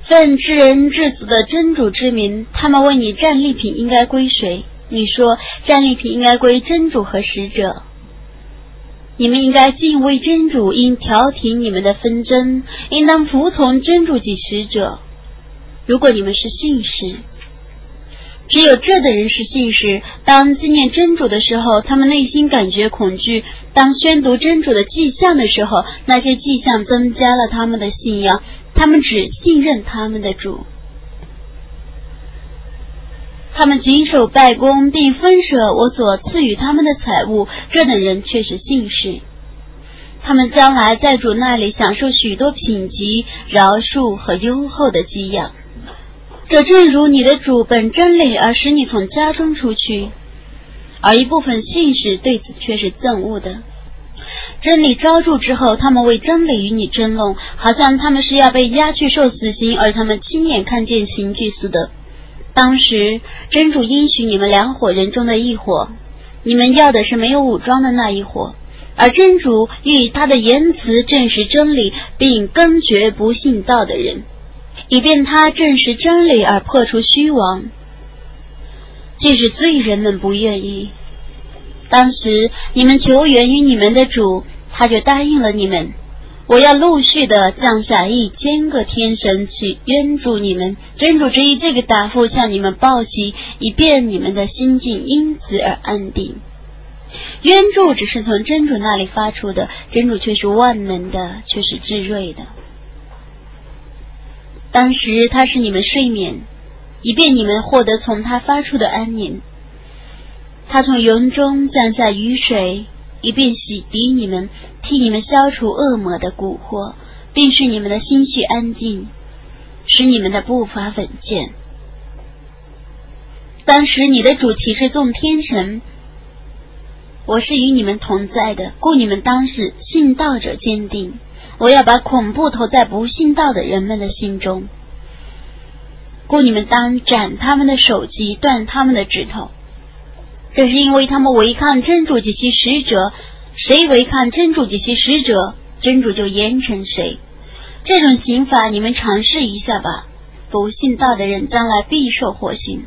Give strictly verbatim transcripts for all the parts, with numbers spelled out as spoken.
奉至人至死的真主之名，他们问你战利品应该归谁？你说战利品应该归真主和使者。你们应该敬畏真主，应调停你们的纷争，应当服从真主及使者。如果你们是信士，只有这等人是信士，当纪念真主的时候，他们内心感觉恐惧；当宣读真主的迹象的时候，那些迹象增加了他们的信仰，他们只信任他们的主。他们谨守拜功，并分舍我所赐予他们的财物，这等人却是信士。他们将来在主那里享受许多品级、饶恕和优厚的给养。这正如你的主本真理而使你从家中出去，而一部分信士对此却是憎恶的。真理招住之后，他们为真理与你争论，好像他们是要被押去受死刑，而他们亲眼看见刑具似的。当时真主应许你们两伙人中的一伙，你们要的是没有武装的那一伙，而真主以他的言辞证实真理，并根绝不信道的人，以便他证实真理而破除虚妄。即使罪人们不愿意，当时你们求援于你们的主，他就答应了你们。我要陆续的降下一千个天神去援助你们，真主只以这个答复向你们报喜，以便你们的心境因此而安定。援助只是从真主那里发出的，真主却是万能的，却是至睿的。当时他使你们睡眠，以便你们获得从他发出的安宁。他从云中降下雨水，以便洗涤你们，替你们消除恶魔的蛊惑，并使你们的心绪安静，使你们的步伐稳健。当时你的主启示众天神，我是与你们同在的，故你们当是信道者坚定。我要把恐怖投在不信道的人们的心中，故你们当斩他们的手及断他们的指头。这是因为他们违抗真主及其使者，谁违抗真主及其使者，真主就严惩谁。这种刑法你们尝试一下吧，不信道的人将来必受祸刑。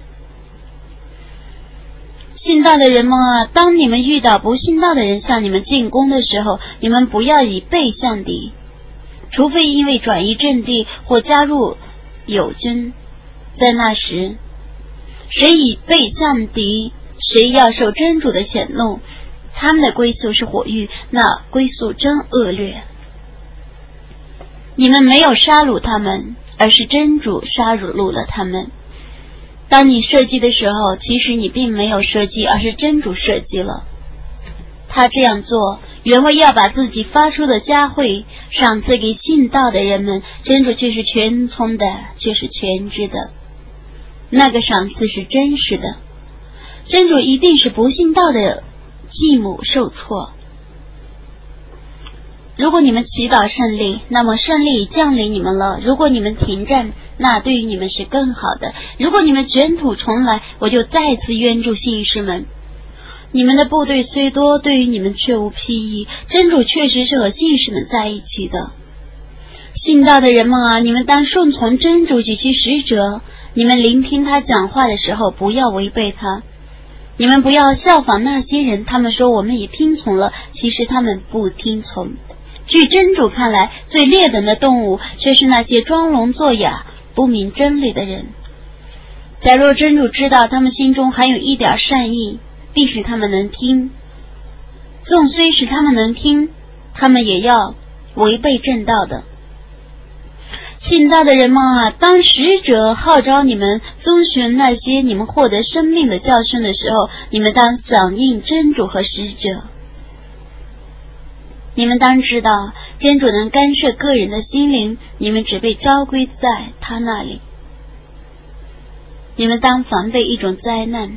信道的人们啊，当你们遇到不信道的人向你们进攻的时候，你们不要以背向敌，除非因为转移阵地或加入友军。在那时，谁以背向敌，谁要受真主的谴怒，他们的归宿是火狱，那归宿真恶劣。你们没有杀戮他们，而是真主杀戮了他们。当你射击的时候，其实你并没有射击，而是真主射击了。他这样做原为要把自己发出的嘉惠赏赐给信道的人们，真主却是全聪的，却是全知的。那个赏赐是真实的，真主一定是不信道的继母受挫。如果你们祈祷胜利，那么胜利降临你们了；如果你们停战，那对于你们是更好的。如果你们卷土重来，我就再次援助信士们。你们的部队虽多，对于你们却无裨益，真主确实是和信士们在一起的。信道的人们啊，你们当顺从真主及其使者，你们聆听他讲话的时候，不要违背他。你们不要效仿那些人，他们说我们也听从了，其实他们不听从。据真主看来，最劣等的动物却是那些装聋作哑、不明真理的人。假若真主知道他们心中还有一点善意，必使他们能听。纵虽使他们能听，他们也要违背正道的。信道的人们啊，当使者号召你们遵循那些你们获得生命的教训的时候，你们当响应真主和使者。你们当知道，真主能干涉个人的心灵，你们只被召归在他那里。你们当防备一种灾难，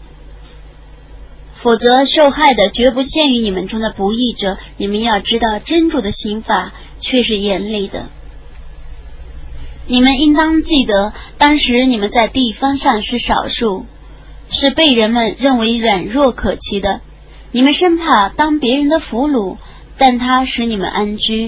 否则受害的绝不限于你们中的不义者。你们要知道，真主的刑罚却是严厉的。你们应当记得，当时你们在地方上是少数，是被人们认为软弱可欺的。你们生怕当别人的俘虏，但他使你们安居，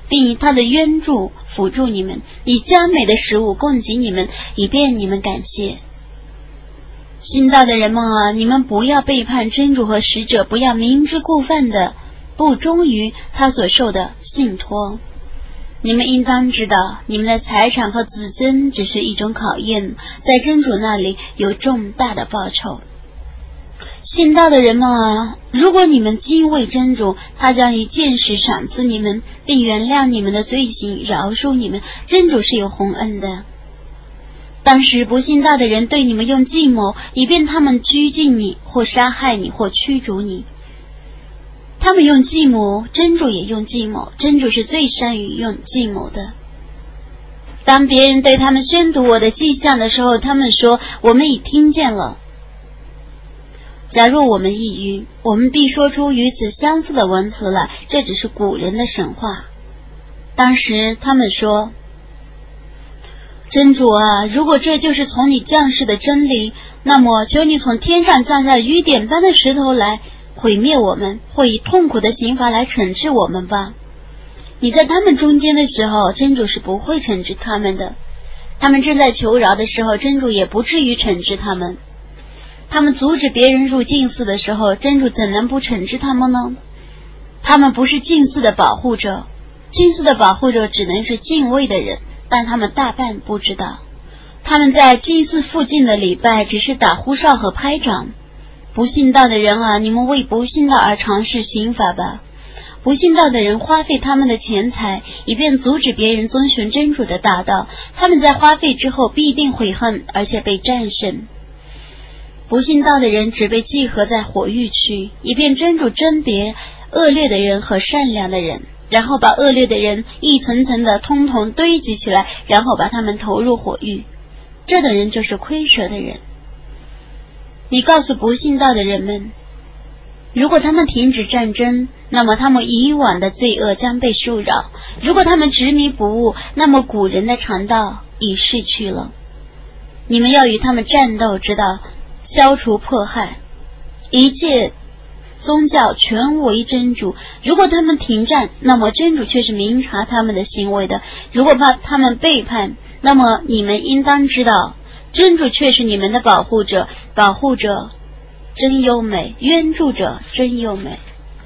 并以他的援助辅助你们，以佳美的食物供给你们，以便你们感谢。信道的人们啊，你们不要背叛真主和使者，不要明知故犯的不忠于他所受的信托。你们应当知道，你们的财产和子孙只是一种考验，在真主那里有重大的报酬。信道的人们啊，如果你们敬畏真主，他将以见识赏赐你们，并原谅你们的罪行，饶恕你们。真主是有宏恩的。当时不信道的人对你们用计谋，以便他们拘禁你，或杀害你，或驱逐你。他们用计谋，真主也用计谋，真主是最善于用计谋的。当别人对他们宣读我的迹象的时候，他们说我们已听见了。假若我们抑郁，我们必说出与此相似的文词来，这只是古人的神话。当时他们说，真主啊，如果这就是从你降世的真理，那么求你从天上降下雨点般的石头来毁灭我们，或以痛苦的刑罚来惩治我们吧。你在他们中间的时候，真主是不会惩治他们的。他们正在求饶的时候，真主也不至于惩治他们。他们阻止别人入禁寺的时候，真主怎能不惩治他们呢？他们不是禁寺的保护者，禁寺的保护者只能是敬畏的人，但他们大半不知道。他们在禁寺附近的礼拜只是打呼哨和拍掌。不信道的人啊，你们为不信道而尝试刑罚吧。不信道的人花费他们的钱财，以便阻止别人遵循真主的大道，他们在花费之后必定悔恨，而且被战胜。不信道的人只被集合在火狱区，以便真主甄别恶劣的人和善良的人，然后把恶劣的人一层层的通通堆积起来，然后把他们投入火狱。这等人就是亏折的人。你告诉不信道的人们，如果他们停止战争，那么他们以往的罪恶将被恕饶；如果他们执迷不悟，那么古人的常道已逝去了。你们要与他们战斗，直到消除迫害，一切宗教全为真主。如果他们停战，那么真主却是明察他们的行为的；如果怕他们背叛，那么你们应当知道，真主却是你们的保护者，保护者真优美，援助者真优美。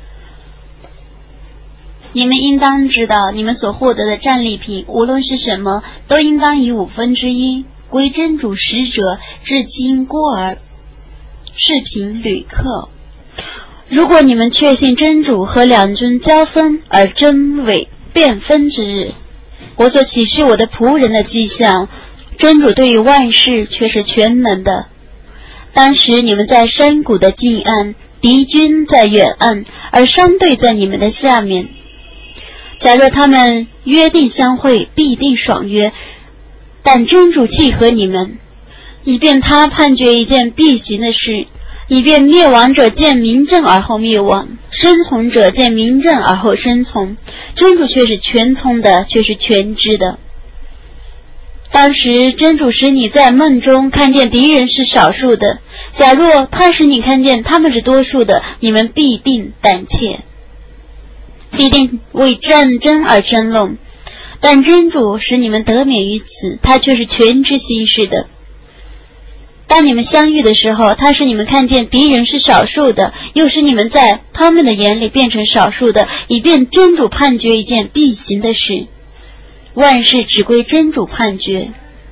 你们应当知道，你们所获得的战利品，无论是什么，都应当以五分之一归真主使者、至亲孤儿、侍贫旅客。如果你们确信真主和两军交锋而真伪变分之日，我所启示我的仆人的迹象，真主对于万事却是全能的。当时你们在山谷的近岸，敌军在远岸，而商队在你们的下面。假若他们约定相会，必定爽约，但真主契合你们，以便他判决一件必行的事，以便灭亡者见明证而后灭亡，生从者见明证而后生从。真主却是全聪的，却是全知的。当时真主使你在梦中看见敌人是少数的，假若他使你看见他们是多数的，你们必定胆怯，必定为战争而争论。但真主使你们得免于此，他却是全知心事的。当你们相遇的时候，他使你们看见敌人是少数的，又使你们在他们的眼里变成少数的，以便真主判决一件必行的事。万事只归真主判决。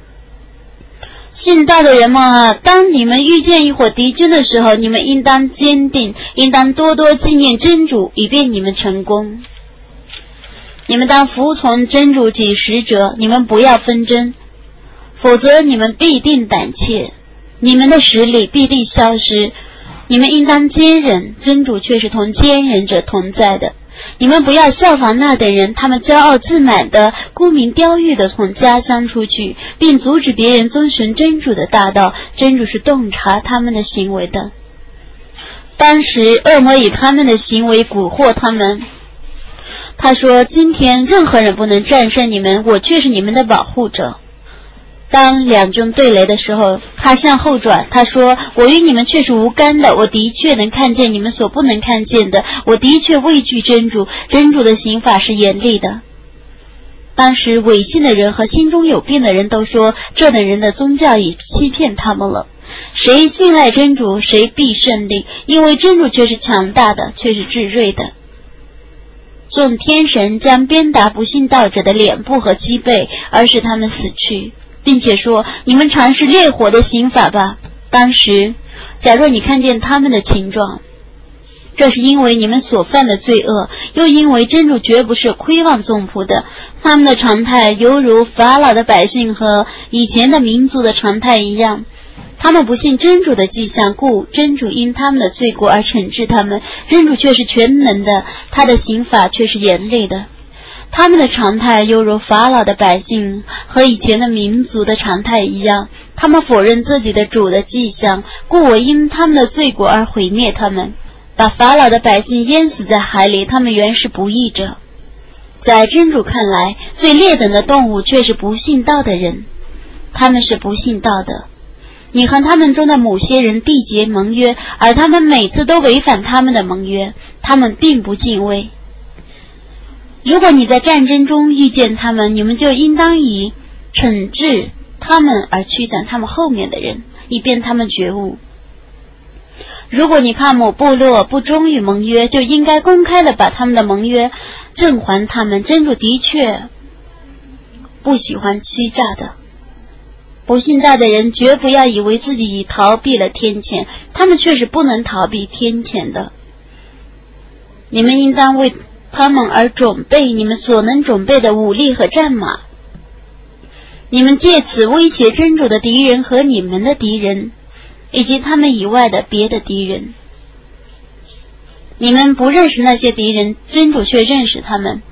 信道的人们啊，当你们遇见一伙敌军的时候，你们应当坚定，应当多多纪念真主，以便你们成功。你们当服从真主及使者，你们不要纷争，否则你们必定胆怯，你们的实力必定消失。你们应当坚忍，真主却是同坚忍者同在的。你们不要效仿那等人，他们骄傲自满的、沽名钓誉的从家乡出去，并阻止别人遵循真主的大道。真主是洞察他们的行为的。当时恶魔以他们的行为蛊惑他们，他说：今天任何人不能战胜你们，我却是你们的保护者。当两军对垒的时候，他向后转，他说：我与你们却是无干的，我的确能看见你们所不能看见的，我的确畏惧真主，真主的刑法是严厉的。 当时违信的人和心中有病的人都说，这等人的宗教已欺骗他们了。谁信赖真主，谁必胜利，因为真主却是强大的，却是至睿的。众天神将鞭打不信道者的脸部和脊背，而使他们死去，并且说，你们尝试烈火的刑法吧。当时假若你看见他们的情状，这是因为你们所犯的罪恶，又因为真主绝不是亏望众仆的。他们的常态犹如法老的百姓和以前的民族的常态一样，他们不信真主的迹象，故真主因他们的罪过而惩治他们。真主却是全能的，他的刑法却是严厉的。他们的常态犹如法老的百姓和以前的民族的常态一样，他们否认自己的主的迹象，故我因他们的罪过而毁灭他们，把法老的百姓淹死在海里，他们原是不义者。在真主看来，最劣等的动物却是不信道的人，他们是不信道的。你和他们中的某些人缔结盟约，而他们每次都违反他们的盟约，他们并不敬畏。如果你在战争中遇见他们，你们就应当以惩治他们而驱散他们后面的人，以便他们觉悟。如果你怕某部落不忠于盟约，就应该公开的把他们的盟约赠还他们。真主的确不喜欢欺诈的。不信道的人绝不要以为自己已逃避了天谴，他们却是不能逃避天谴的。你们应当为他们而准备你们所能准备的武力和战马，你们借此威胁真主的敌人和你们的敌人，以及他们以外的别的敌人。你们不认识那些敌人，真主却认识他们。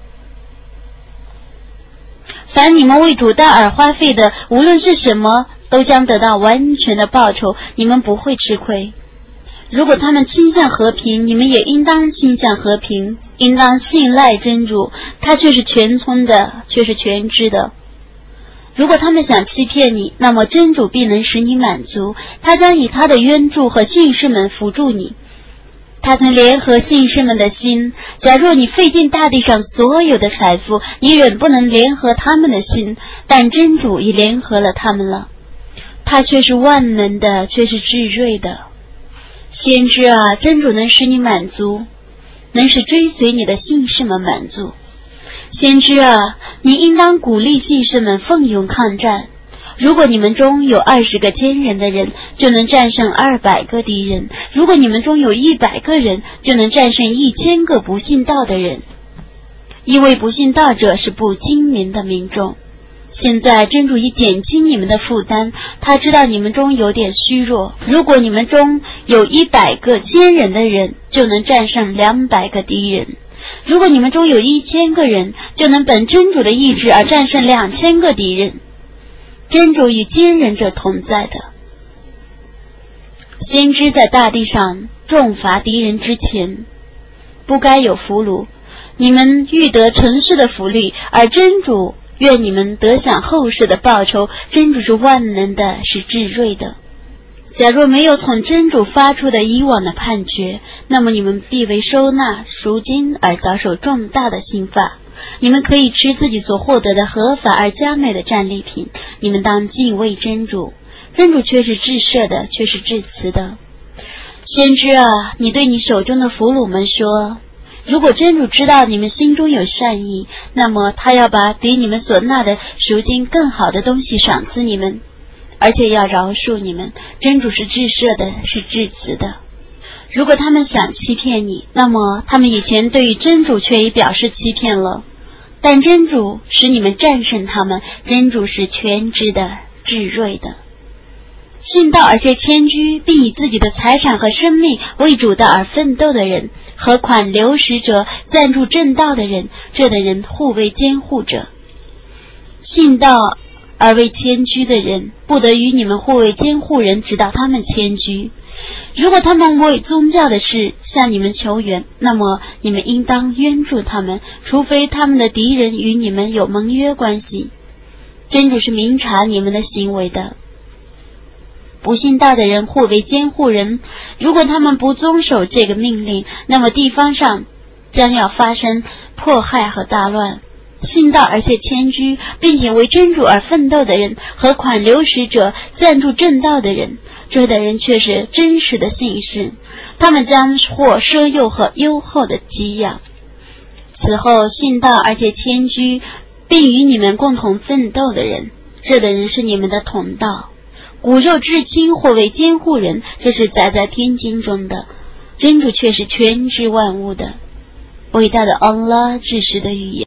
凡你们为主道而花费的，无论是什么，都将得到完全的报酬，你们不会吃亏。如果他们倾向和平，你们也应当倾向和平，应当信赖真主，他却是全聪的，却是全知的。如果他们想欺骗你，那么真主必能使你满足，他将以他的援助和信士们辅助你。他曾联合信士们的心，假若你费尽大地上所有的财富，你仍不能联合他们的心，但真主已联合了他们了。他却是万能的，却是至睿的。先知啊，真主能使你满足，能使追随你的信士们满足。先知啊，你应当鼓励信士们奋勇抗战。如果你们中有二十个坚忍的人，就能战胜二百个敌人；如果你们中有一百个人，就能战胜一千个不信道的人。因为不信道者是不精明的民众。现在真主已减轻你们的负担，他知道你们中有点虚弱。如果你们中有一百个坚忍的人，就能战胜两百个敌人；如果你们中有一千个人，就能本真主的意志而战胜两千个敌人。真主与坚忍者同在的。先知在大地上重罚敌人之前，不该有俘虏，你们欲得尘世的福利，而真主愿你们得享后世的报酬。真主是万能的，是至睿的。假若没有从真主发出的以往的判决，那么你们必为收纳赎金而遭受重大的刑罚。你们可以吃自己所获得的合法而佳美的战利品。你们当敬畏真主，真主却是至赦的，却是至慈的。先知啊，你对你手中的俘虏们说，如果真主知道你们心中有善意，那么他要把比你们所纳的赎金更好的东西赏赐你们，而且要饶恕你们。真主是至赦的，是至慈的。如果他们想欺骗你，那么他们以前对于真主却已表示欺骗了，但真主使你们战胜他们。真主是全知的，至睿的。信道而且谦居，并以自己的财产和生命为主道而奋斗的人，和款流使者赞助正道的人，这等人互为监护者。信道而为谦居的人，不得与你们互为监护人，直到他们谦居。如果他们为宗教的事向你们求援，那么你们应当援助他们，除非他们的敌人与你们有盟约关系。真主是明察你们的行为的。不信道的人互为监护人，如果他们不遵守这个命令，那么地方上将要发生迫害和大乱。 信道而且谦居，并且为真主而奋斗的人，和款流使者赞助正道的人，这等人却是真实的信士，他们将获奢诱和优厚的给养。此后信道而且谦居，并与你们共同奋斗的人，这等人是你们的同道。骨肉至亲或为监护人，这是载在天经中的，真主却是全知万物的。伟大的安拉至实的语言。